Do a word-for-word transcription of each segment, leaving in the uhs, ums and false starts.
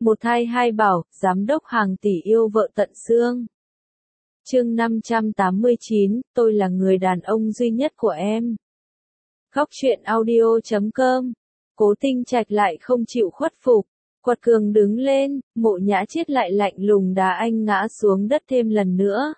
Một thai hai bảo, giám đốc hàng tỷ yêu vợ tận xương. Chương năm trăm tám mươi chín, tôi là người đàn ông duy nhất của em. Góc truyện audio chấm com. Cố Tinh Trạch lại không chịu khuất phục. Quật cường đứng lên, Mộ Nhã Chiết lại lạnh lùng đá anh ngã xuống đất thêm lần nữa.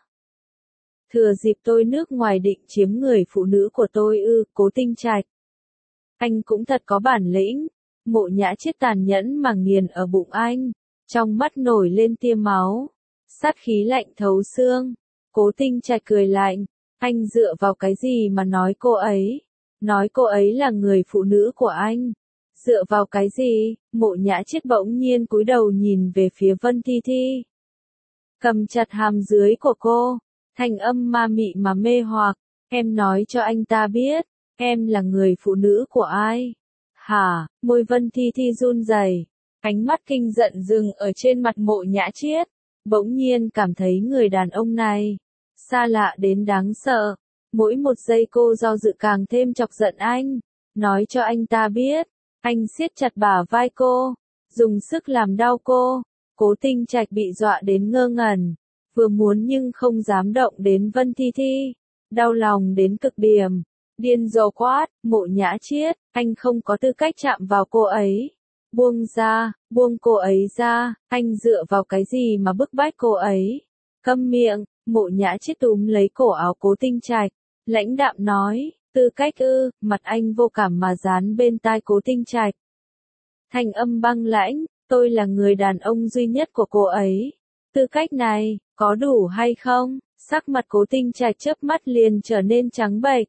Thừa dịp tôi nước ngoài định chiếm người phụ nữ của tôi ư, Cố Tinh Trạch. Anh cũng thật có bản lĩnh. Mộ Nhã Chiết tàn nhẫn mà nghiền ở bụng anh. Trong mắt nổi lên tia máu. Sát khí lạnh thấu xương. Cố Tinh Trạch cười lạnh. Anh dựa vào cái gì mà nói cô ấy? Nói cô ấy là người phụ nữ của anh. Dựa vào cái gì? Mộ Nhã Chiết bỗng nhiên cúi đầu nhìn về phía Vân Thi Thi. Cầm chặt hàm dưới của cô. Thanh âm ma mị mà mê hoặc. Em nói cho anh ta biết. Em là người phụ nữ của ai? Hả? Môi Vân Thi Thi run rẩy. Ánh mắt kinh giận dừng ở trên mặt Mộ Nhã Chiết. Bỗng nhiên cảm thấy người đàn ông này xa lạ đến đáng sợ. Mỗi một giây cô do dự càng thêm chọc giận anh. Nói cho anh ta biết. Anh siết chặt bả vai cô. Dùng sức làm đau cô. Cố Tinh Trạch bị dọa đến ngơ ngẩn. Vừa muốn nhưng không dám động đến Vân Thi Thi. Đau lòng đến cực điểm. Điên rồ quát, Mộ Nhã Chiết, anh không có tư cách chạm vào cô ấy. Buông ra, buông cô ấy ra, anh dựa vào cái gì mà bức bách cô ấy. Câm miệng, Mộ Nhã Chiết túm lấy cổ áo Cố Tinh Trạch, lãnh đạm nói, tư cách ư, mặt anh vô cảm mà dán bên tai Cố Tinh Trạch. Thanh âm băng lãnh, tôi là người đàn ông duy nhất của cô ấy. Tư cách này, có đủ hay không? Sắc mặt Cố Tinh Trạch chớp mắt liền trở nên trắng bệch.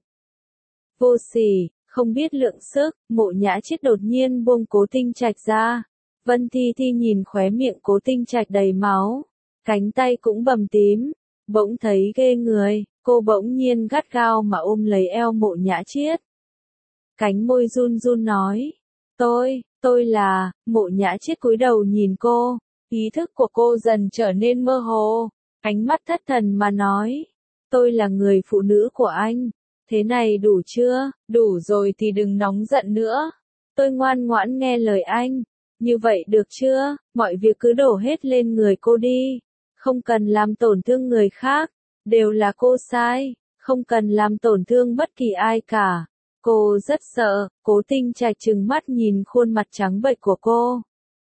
Vô sỉ, không biết lượng sức, Mộ Nhã Chiết đột nhiên buông Cố Tinh Trạch ra. Vân Thi Thi nhìn khóe miệng Cố Tinh Trạch đầy máu, cánh tay cũng bầm tím, bỗng thấy ghê người, cô bỗng nhiên gắt gao mà ôm lấy eo Mộ Nhã Chiết. Cánh môi run run nói, tôi, tôi là, Mộ Nhã Chiết cúi đầu nhìn cô, ý thức của cô dần trở nên mơ hồ, ánh mắt thất thần mà nói, tôi là người phụ nữ của anh. Thế này đủ chưa? Đủ rồi thì đừng nóng giận nữa. Tôi ngoan ngoãn nghe lời anh. Như vậy được chưa? Mọi việc cứ đổ hết lên người cô đi. Không cần làm tổn thương người khác. Đều là cô sai. Không cần làm tổn thương bất kỳ ai cả. Cô rất sợ. Cố Tinh Trạch trừng mắt nhìn khuôn mặt trắng bệch của cô.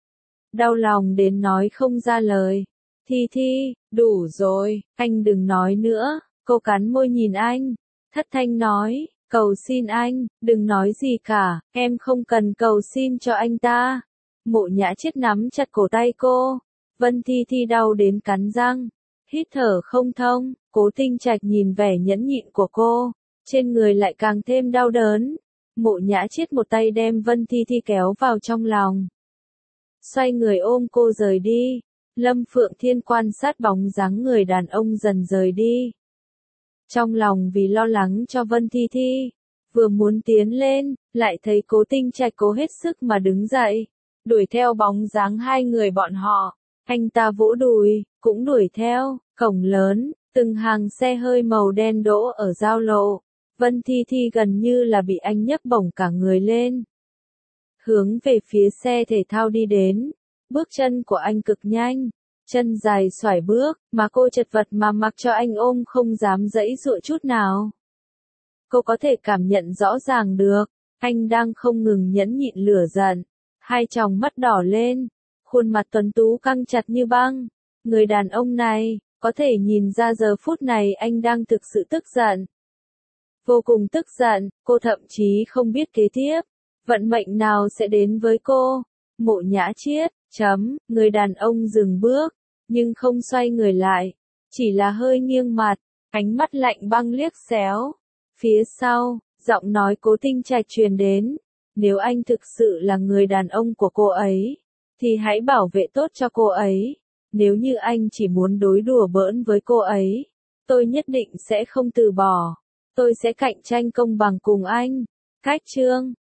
Đau lòng đến nói không ra lời. Thi Thi, đủ rồi. Anh đừng nói nữa. Cô cắn môi nhìn anh. Thất thanh nói, cầu xin anh, đừng nói gì cả, em không cần cầu xin cho anh ta. Mộ Nhã Chiết nắm chặt cổ tay cô. Vân Thi Thi đau đến cắn răng, hít thở không thông. Cố Tinh Trạch nhìn vẻ nhẫn nhịn của cô, trên người lại càng thêm đau đớn. Mộ Nhã Chiết một tay đem Vân Thi Thi kéo vào trong lòng, xoay người ôm cô rời đi. Lâm Phượng Thiên quan sát bóng dáng người đàn ông dần rời đi. Trong lòng vì lo lắng cho Vân Thi Thi, vừa muốn tiến lên, lại thấy Cố Tinh Trạch cố hết sức mà đứng dậy, đuổi theo bóng dáng hai người bọn họ. Anh ta vỗ đùi, cũng đuổi theo. Cổng lớn, từng hàng xe hơi màu đen đỗ ở giao lộ. Vân Thi Thi gần như là bị anh nhấc bổng cả người lên, hướng về phía xe thể thao đi đến. Bước chân của anh cực nhanh, chân dài xoải bước, mà cô chật vật mà mặc cho anh ôm không dám giãy giụa chút nào. Cô có thể cảm nhận rõ ràng được, anh đang không ngừng nhẫn nhịn lửa giận, hai tròng mắt đỏ lên, khuôn mặt tuấn tú căng chặt như băng. Người đàn ông này, có thể nhìn ra giờ phút này anh đang thực sự tức giận. Vô cùng tức giận, cô thậm chí không biết kế tiếp, vận mệnh nào sẽ đến với cô. Mộ Nhã Chiết, chấm, người đàn ông dừng bước, nhưng không xoay người lại, chỉ là hơi nghiêng mặt, ánh mắt lạnh băng liếc xéo. Phía sau, giọng nói Cố Tinh Trạch truyền đến, nếu anh thực sự là người đàn ông của cô ấy, thì hãy bảo vệ tốt cho cô ấy. Nếu như anh chỉ muốn đối đùa bỡn với cô ấy, tôi nhất định sẽ không từ bỏ. Tôi sẽ cạnh tranh công bằng cùng anh. Cách chương